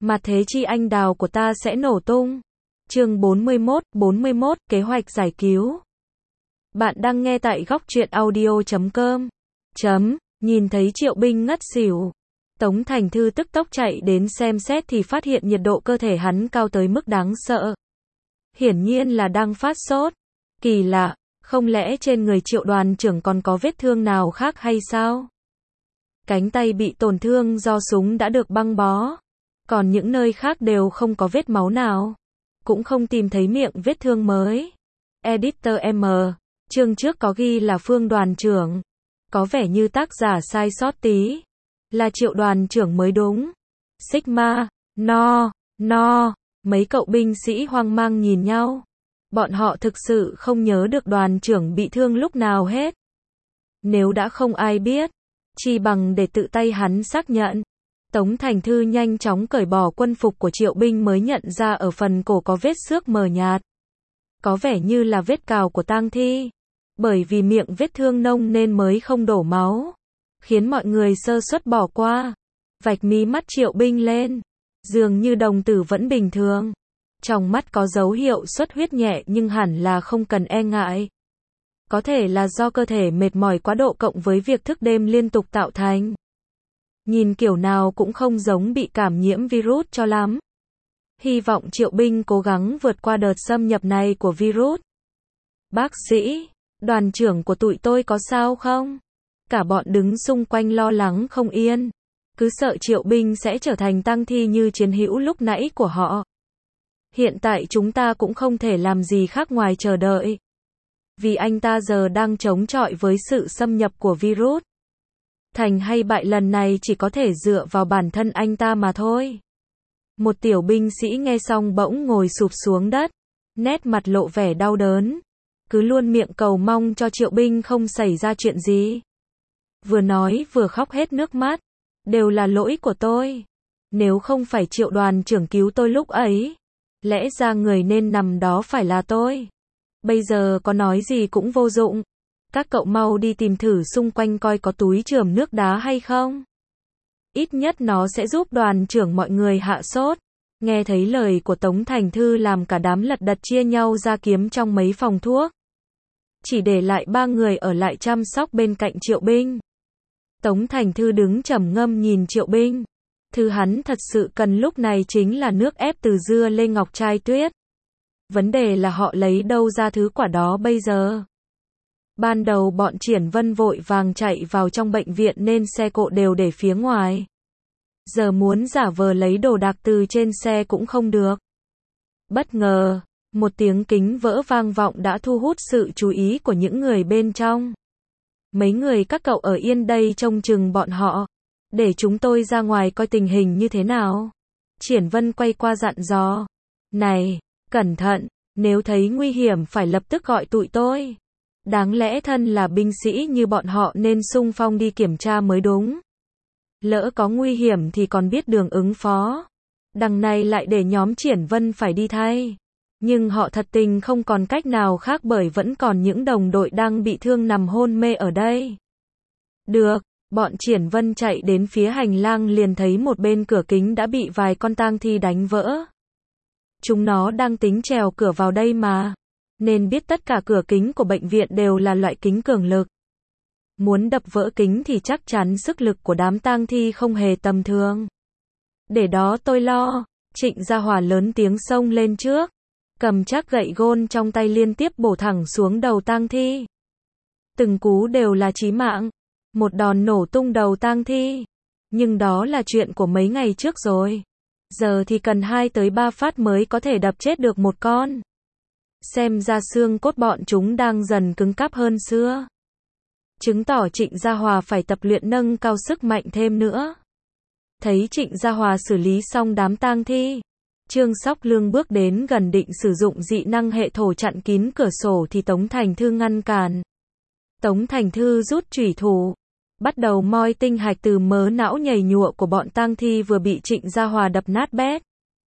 Mà thế chi anh đào của ta sẽ nổ tung. Chương 41, kế hoạch giải cứu. Bạn đang nghe tại góc truyện audio.com. Nhìn thấy Triệu Binh ngất xỉu. Tống Thành Thư tức tốc chạy đến xem xét thì phát hiện nhiệt độ cơ thể hắn cao tới mức đáng sợ. Hiển nhiên là đang phát sốt. Kỳ lạ, không lẽ trên người Triệu đoàn trưởng còn có vết thương nào khác hay sao? Cánh tay bị tổn thương do súng đã được băng bó. Còn những nơi khác đều không có vết máu nào. Cũng không tìm thấy miệng vết thương mới. Editor M. Chương trước có ghi là Phương đoàn trưởng. Có vẻ như tác giả sai sót tí. Là Triệu đoàn trưởng mới đúng. Sigma, no. Mấy cậu binh sĩ hoang mang nhìn nhau. Bọn họ thực sự không nhớ được đoàn trưởng bị thương lúc nào hết. Nếu đã không ai biết, chỉ bằng để tự tay hắn xác nhận. Tống Thành Thư nhanh chóng cởi bỏ quân phục của Triệu Binh mới nhận ra ở phần cổ có vết xước mờ nhạt. Có vẻ như là vết cào của tang thi. Bởi vì miệng vết thương nông nên mới không đổ máu. Khiến mọi người sơ suất bỏ qua. Vạch mí mắt Triệu Binh lên. Dường như đồng tử vẫn bình thường. Trong mắt có dấu hiệu xuất huyết nhẹ nhưng hẳn là không cần e ngại. Có thể là do cơ thể mệt mỏi quá độ cộng với việc thức đêm liên tục tạo thành. Nhìn kiểu nào cũng không giống bị cảm nhiễm virus cho lắm. Hy vọng Triệu Binh cố gắng vượt qua đợt xâm nhập này của virus. Bác sĩ, đoàn trưởng của tụi tôi có sao không? Cả bọn đứng xung quanh lo lắng không yên. Cứ sợ Triệu Binh sẽ trở thành tang thi như chiến hữu lúc nãy của họ. Hiện tại chúng ta cũng không thể làm gì khác ngoài chờ đợi. Vì anh ta giờ đang chống chọi với sự xâm nhập của virus. Thành hay bại lần này chỉ có thể dựa vào bản thân anh ta mà thôi. Một tiểu binh sĩ nghe xong bỗng ngồi sụp xuống đất. Nét mặt lộ vẻ đau đớn. Cứ luôn miệng cầu mong cho Triệu Binh không xảy ra chuyện gì. Vừa nói vừa khóc hết nước mắt. Đều là lỗi của tôi. Nếu không phải Triệu đoàn trưởng cứu tôi lúc ấy. Lẽ ra người nên nằm đó phải là tôi. Bây giờ có nói gì cũng vô dụng. Các cậu mau đi tìm thử xung quanh coi có túi chườm nước đá hay không. Ít nhất nó sẽ giúp đoàn trưởng mọi người hạ sốt. Nghe thấy lời của Tống Thành Thư làm cả đám lật đật chia nhau ra kiếm trong mấy phòng thuốc. Chỉ để lại 3 người ở lại chăm sóc bên cạnh Triệu Binh. Tống Thành Thư đứng trầm ngâm nhìn Triệu Binh. Thứ hắn thật sự cần lúc này chính là nước ép từ dưa lê ngọc trai tuyết. Vấn đề là họ lấy đâu ra thứ quả đó bây giờ. Ban đầu bọn Triển Vân vội vàng chạy vào trong bệnh viện nên xe cộ đều để phía ngoài. Giờ muốn giả vờ lấy đồ đạc từ trên xe cũng không được. Bất ngờ, một tiếng kính vỡ vang vọng đã thu hút sự chú ý của những người bên trong. Mấy người các cậu ở yên đây trông chừng bọn họ. Để chúng tôi ra ngoài coi tình hình như thế nào. Triển Vân quay qua dặn dò. Này, cẩn thận, nếu thấy nguy hiểm phải lập tức gọi tụi tôi. Đáng lẽ thân là binh sĩ như bọn họ nên xung phong đi kiểm tra mới đúng. Lỡ có nguy hiểm thì còn biết đường ứng phó. Đằng này lại để nhóm Triển Vân phải đi thay. Nhưng họ thật tình không còn cách nào khác bởi vẫn còn những đồng đội đang bị thương nằm hôn mê ở đây. Được, bọn Triển Vân chạy đến phía hành lang liền thấy một bên cửa kính đã bị vài con tang thi đánh vỡ. Chúng nó đang tính trèo cửa vào đây mà. Nên biết tất cả cửa kính của bệnh viện đều là loại kính cường lực. Muốn đập vỡ kính thì chắc chắn sức lực của đám tang thi không hề tầm thường. Để đó tôi lo. Trịnh Gia Hòa lớn tiếng xông lên trước. Cầm chắc gậy gôn trong tay liên tiếp bổ thẳng xuống đầu tang thi. Từng cú đều là chí mạng. Một đòn nổ tung đầu tang thi. Nhưng đó là chuyện của mấy ngày trước rồi. Giờ thì cần 2 tới 3 phát mới có thể đập chết được một con. Xem ra xương cốt bọn chúng đang dần cứng cáp hơn xưa. Chứng tỏ Trịnh Gia Hòa phải tập luyện nâng cao sức mạnh thêm nữa. Thấy Trịnh Gia Hòa xử lý xong đám tang thi. Trương Sóc Lương bước đến gần định sử dụng dị năng hệ thổ chặn kín cửa sổ thì Tống Thành Thư ngăn cản. Tống Thành Thư rút chủy thủ. Bắt đầu moi tinh hạch từ mớ não nhầy nhụa của bọn tang thi vừa bị Trịnh Gia Hòa đập nát bét.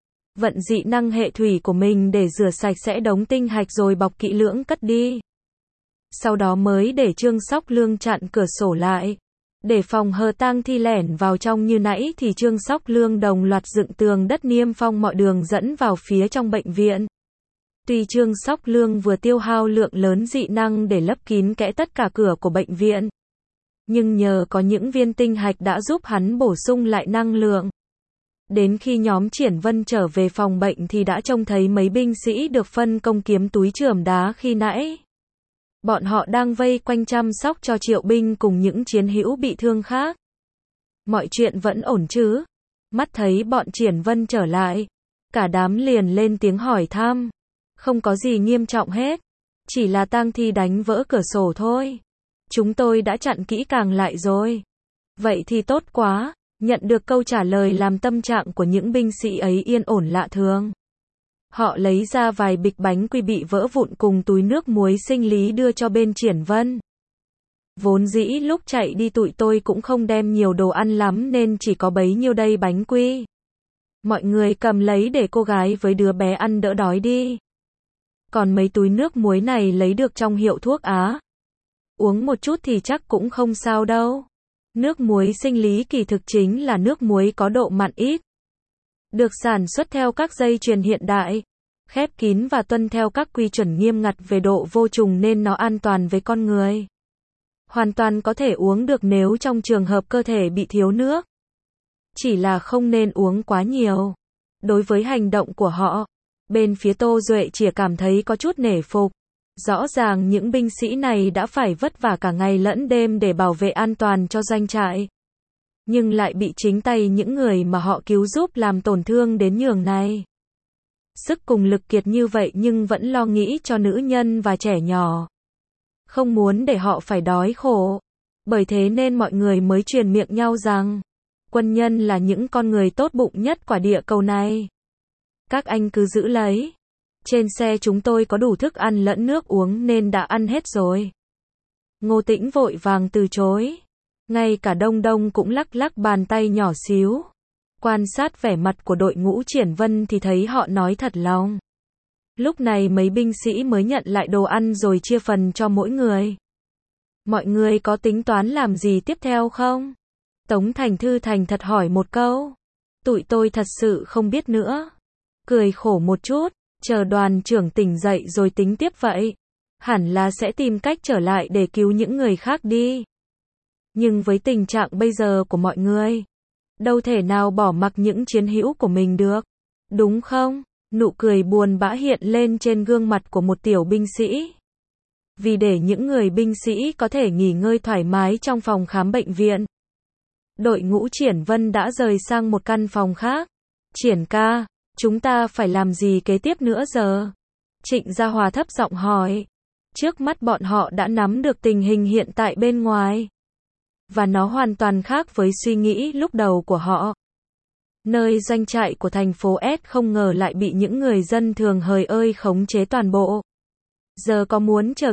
Vận dị năng hệ thủy của mình để rửa sạch sẽ đống tinh hạch rồi bọc kỹ lưỡng cất đi. Sau đó mới để Trương Sóc Lương chặn cửa sổ lại. Để phòng hờ tang thi lẻn vào trong như nãy thì Trương Sóc Lương đồng loạt dựng tường đất niêm phong mọi đường dẫn vào phía trong bệnh viện. Tuy Trương Sóc Lương vừa tiêu hao lượng lớn dị năng để lấp kín kẽ tất cả cửa của bệnh viện, nhưng nhờ có những viên tinh hạch đã giúp hắn bổ sung lại năng lượng. Đến khi nhóm Triển Vân trở về phòng bệnh thì đã trông thấy mấy binh sĩ được phân công kiếm túi chườm đá khi nãy. Bọn họ đang vây quanh chăm sóc cho Triệu binh cùng những chiến hữu bị thương khác. Mọi chuyện vẫn ổn chứ? Mắt thấy bọn Triển Vân trở lại, cả đám liền lên tiếng hỏi thăm. Không có gì nghiêm trọng hết, chỉ là tang thi đánh vỡ cửa sổ thôi. Chúng tôi đã chặn kỹ càng lại rồi. Vậy thì tốt quá. Nhận được câu trả lời làm tâm trạng của những binh sĩ ấy yên ổn lạ thường. Họ lấy ra vài bịch bánh quy bị vỡ vụn cùng túi nước muối sinh lý đưa cho bên Triển Vân. Vốn dĩ lúc chạy đi tụi tôi cũng không đem nhiều đồ ăn lắm nên chỉ có bấy nhiêu đây bánh quy. Mọi người cầm lấy để cô gái với đứa bé ăn đỡ đói đi. Còn mấy túi nước muối này lấy được trong hiệu thuốc Á. Uống một chút thì chắc cũng không sao đâu. Nước muối sinh lý kỳ thực chính là nước muối có độ mặn ít. Được sản xuất theo các dây chuyền hiện đại, khép kín và tuân theo các quy chuẩn nghiêm ngặt về độ vô trùng nên nó an toàn với con người. Hoàn toàn có thể uống được nếu trong trường hợp cơ thể bị thiếu nước. Chỉ là không nên uống quá nhiều. Đối với hành động của họ, bên phía Tô Duệ chỉ cảm thấy có chút nể phục. Rõ ràng những binh sĩ này đã phải vất vả cả ngày lẫn đêm để bảo vệ an toàn cho doanh trại. Nhưng lại bị chính tay những người mà họ cứu giúp làm tổn thương đến nhường này. Sức cùng lực kiệt như vậy nhưng vẫn lo nghĩ cho nữ nhân và trẻ nhỏ. Không muốn để họ phải đói khổ. Bởi thế nên mọi người mới truyền miệng nhau rằng, quân nhân là những con người tốt bụng nhất quả địa cầu này. Các anh cứ giữ lấy. Trên xe chúng tôi có đủ thức ăn lẫn nước uống nên đã ăn hết rồi. Ngô Tĩnh vội vàng từ chối. Ngay cả Đông Đông cũng lắc lắc bàn tay nhỏ xíu. Quan sát vẻ mặt của đội ngũ Triển Vân thì thấy họ nói thật lòng. Lúc này mấy binh sĩ mới nhận lại đồ ăn rồi chia phần cho mỗi người. Mọi người có tính toán làm gì tiếp theo không? Tống Thành Thư thành thật hỏi một câu. Tụi tôi thật sự không biết nữa. Cười khổ một chút. Chờ đoàn trưởng tỉnh dậy rồi tính tiếp vậy. Hẳn là sẽ tìm cách trở lại để cứu những người khác đi. Nhưng với tình trạng bây giờ của mọi người, đâu thể nào bỏ mặc những chiến hữu của mình được. Đúng không? Nụ cười buồn bã hiện lên trên gương mặt của một tiểu binh sĩ. Vì để những người binh sĩ có thể nghỉ ngơi thoải mái trong phòng khám bệnh viện, đội ngũ Triển Vân đã rời sang một căn phòng khác. Triển ca, chúng ta phải làm gì kế tiếp nữa giờ? Trịnh Gia Hòa thấp giọng hỏi. Trước mắt bọn họ đã nắm được tình hình hiện tại bên ngoài. Và nó hoàn toàn khác với suy nghĩ lúc đầu của họ. Nơi doanh trại của thành phố S không ngờ lại bị những người dân thường hời ơi khống chế toàn bộ. Giờ có muốn chờ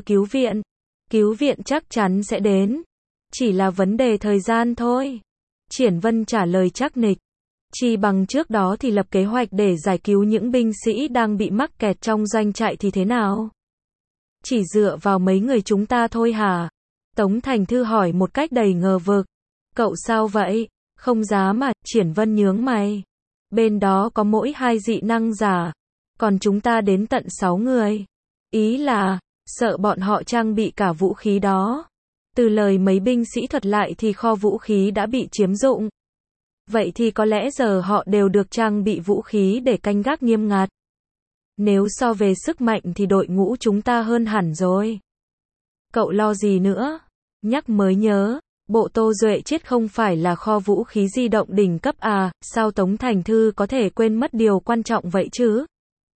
cứu viện chắc chắn sẽ đến. Chỉ là vấn đề thời gian thôi. Triển Vân trả lời chắc nịch. Chỉ bằng trước đó thì lập kế hoạch để giải cứu những binh sĩ đang bị mắc kẹt trong doanh trại thì thế nào? Chỉ dựa vào mấy người chúng ta thôi hả? Tống Thành Thư hỏi một cách đầy ngờ vực. Cậu sao vậy? Không dám mà, Triển Vân nhướng mày. Bên đó có mỗi 2 dị năng giả. Còn chúng ta đến tận 6 người. Ý là, sợ bọn họ trang bị cả vũ khí đó. Từ lời mấy binh sĩ thuật lại thì kho vũ khí đã bị chiếm dụng. Vậy thì có lẽ giờ họ đều được trang bị vũ khí để canh gác nghiêm ngặt. Nếu so về sức mạnh thì đội ngũ chúng ta hơn hẳn rồi. Cậu lo gì nữa? Nhắc mới nhớ, bộ Tô Duệ chết không phải là kho vũ khí di động đỉnh cấp à, sao Tống Thành Thư có thể quên mất điều quan trọng vậy chứ?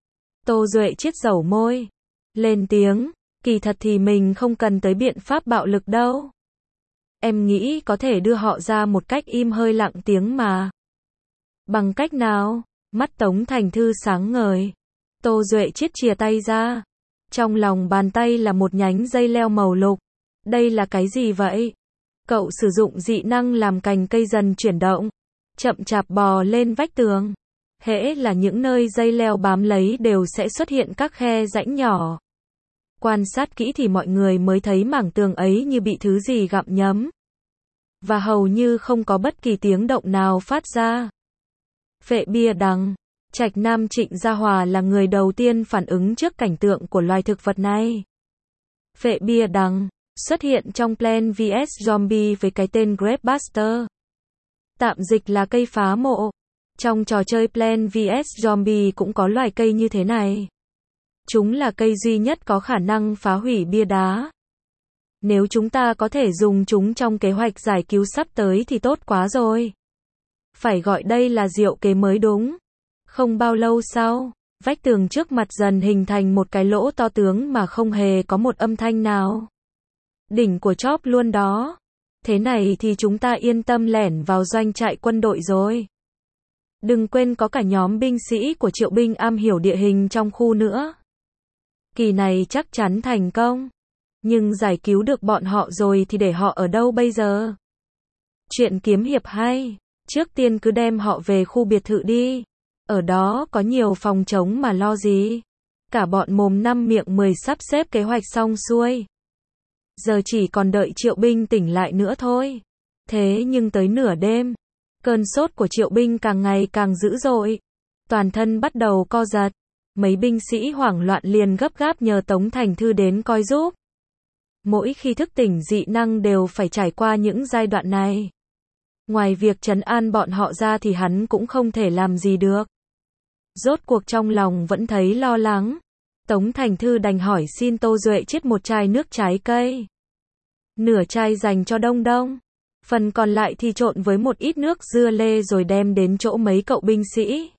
Tô Duệ chết dẩu môi. Lên tiếng, kỳ thật thì mình không cần tới biện pháp bạo lực đâu. Em nghĩ có thể đưa họ ra một cách im hơi lặng tiếng mà. Bằng cách nào? Mắt Tống Thành Thư sáng ngời. Tô Duệ chết chìa tay ra. Trong lòng bàn tay là một nhánh dây leo màu lục. Đây là cái gì vậy? Cậu sử dụng dị năng làm cành cây dần chuyển động. Chậm chạp bò lên vách tường. Hễ là những nơi dây leo bám lấy đều sẽ xuất hiện các khe rãnh nhỏ. Quan sát kỹ thì mọi người mới thấy mảng tường ấy như bị thứ gì gặm nhấm. và hầu như không có bất kỳ tiếng động nào phát ra. Phệ bia đằng. Trạch Nam Trịnh Gia Hòa là người đầu tiên phản ứng trước cảnh tượng của loài thực vật này. Phệ bia đằng xuất hiện trong Plants vs Zombie với cái tên Grapebuster. Tạm dịch là cây phá mộ. Trong trò chơi Plants vs Zombie cũng có loài cây như thế này. Chúng là cây duy nhất có khả năng phá hủy bia đá. Nếu chúng ta có thể dùng chúng trong kế hoạch giải cứu sắp tới thì tốt quá rồi. Phải gọi đây là diệu kế mới đúng. Không bao lâu sau, vách tường trước mặt dần hình thành một cái lỗ to tướng mà không hề có một âm thanh nào. Đỉnh của chóp luôn đó. Thế này thì chúng ta yên tâm lẻn vào doanh trại quân đội rồi. Đừng quên có cả nhóm binh sĩ của Triệu binh am hiểu địa hình trong khu nữa. Kỳ này chắc chắn thành công. Nhưng giải cứu được bọn họ rồi thì để họ ở đâu bây giờ? Chuyện kiếm hiệp hay. Trước tiên cứ đem họ về khu biệt thự đi. Ở đó có nhiều phòng trống mà lo gì. Cả bọn mồm năm miệng 10 sắp xếp kế hoạch xong xuôi. Giờ chỉ còn đợi Triệu binh tỉnh lại nữa thôi. Thế nhưng tới nửa đêm, cơn sốt của Triệu binh càng ngày càng dữ dội. Toàn thân bắt đầu co giật. Mấy binh sĩ hoảng loạn liền gấp gáp nhờ Tống Thành Thư đến coi giúp. Mỗi khi thức tỉnh dị năng đều phải trải qua những giai đoạn này. Ngoài việc trấn an bọn họ ra thì hắn cũng không thể làm gì được. Rốt cuộc trong lòng vẫn thấy lo lắng. Tống Thành Thư đành hỏi xin Tô Duệ chiết một chai nước trái cây. Nửa chai dành cho Đông Đông. Phần còn lại thì trộn với một ít nước dưa lê rồi đem đến chỗ mấy cậu binh sĩ.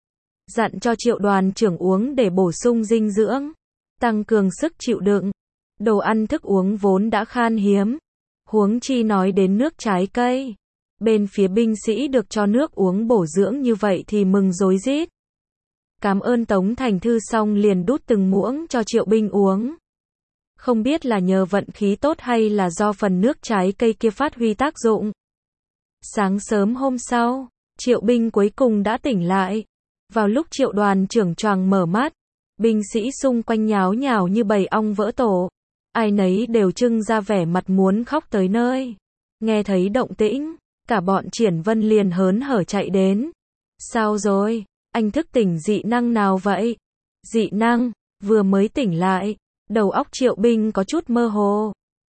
Dặn cho Triệu đoàn trưởng uống để bổ sung dinh dưỡng, tăng cường sức chịu đựng. Đồ ăn thức uống vốn đã khan hiếm. Huống chi nói đến nước trái cây. Bên phía binh sĩ được cho nước uống bổ dưỡng như vậy thì mừng rối rít. Cảm ơn Tống Thành Thư xong liền đút từng muỗng cho Triệu binh uống. Không biết là nhờ vận khí tốt hay là do phần nước trái cây kia phát huy tác dụng. Sáng sớm hôm sau, Triệu binh cuối cùng đã tỉnh lại. Vào lúc Triệu đoàn trưởng choàng mở mắt, binh sĩ xung quanh nháo nhào như bầy ong vỡ tổ. Ai nấy đều trưng ra vẻ mặt muốn khóc tới nơi. Nghe thấy động tĩnh, cả bọn Triển Vân liền hớn hở chạy đến. Sao rồi? Anh thức tỉnh dị năng nào vậy? Dị năng? Vừa mới tỉnh lại. Đầu óc Triệu binh có chút mơ hồ.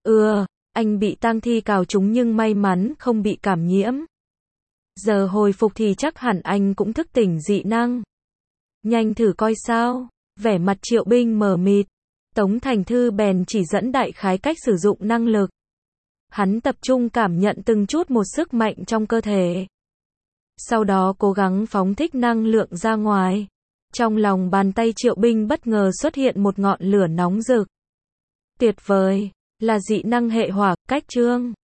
Anh bị tang thi cào trúng nhưng may mắn không bị cảm nhiễm. Giờ hồi phục thì chắc hẳn anh cũng thức tỉnh dị năng. Nhanh thử coi sao. Vẻ mặt Triệu binh mờ mịt. Tống Thành Thư bèn chỉ dẫn đại khái cách sử dụng năng lực. Hắn tập trung cảm nhận từng chút một sức mạnh trong cơ thể. Sau đó cố gắng phóng thích năng lượng ra ngoài. Trong lòng bàn tay Triệu binh bất ngờ xuất hiện một ngọn lửa nóng rực. Tuyệt vời, là dị năng hệ hỏa, cách chương.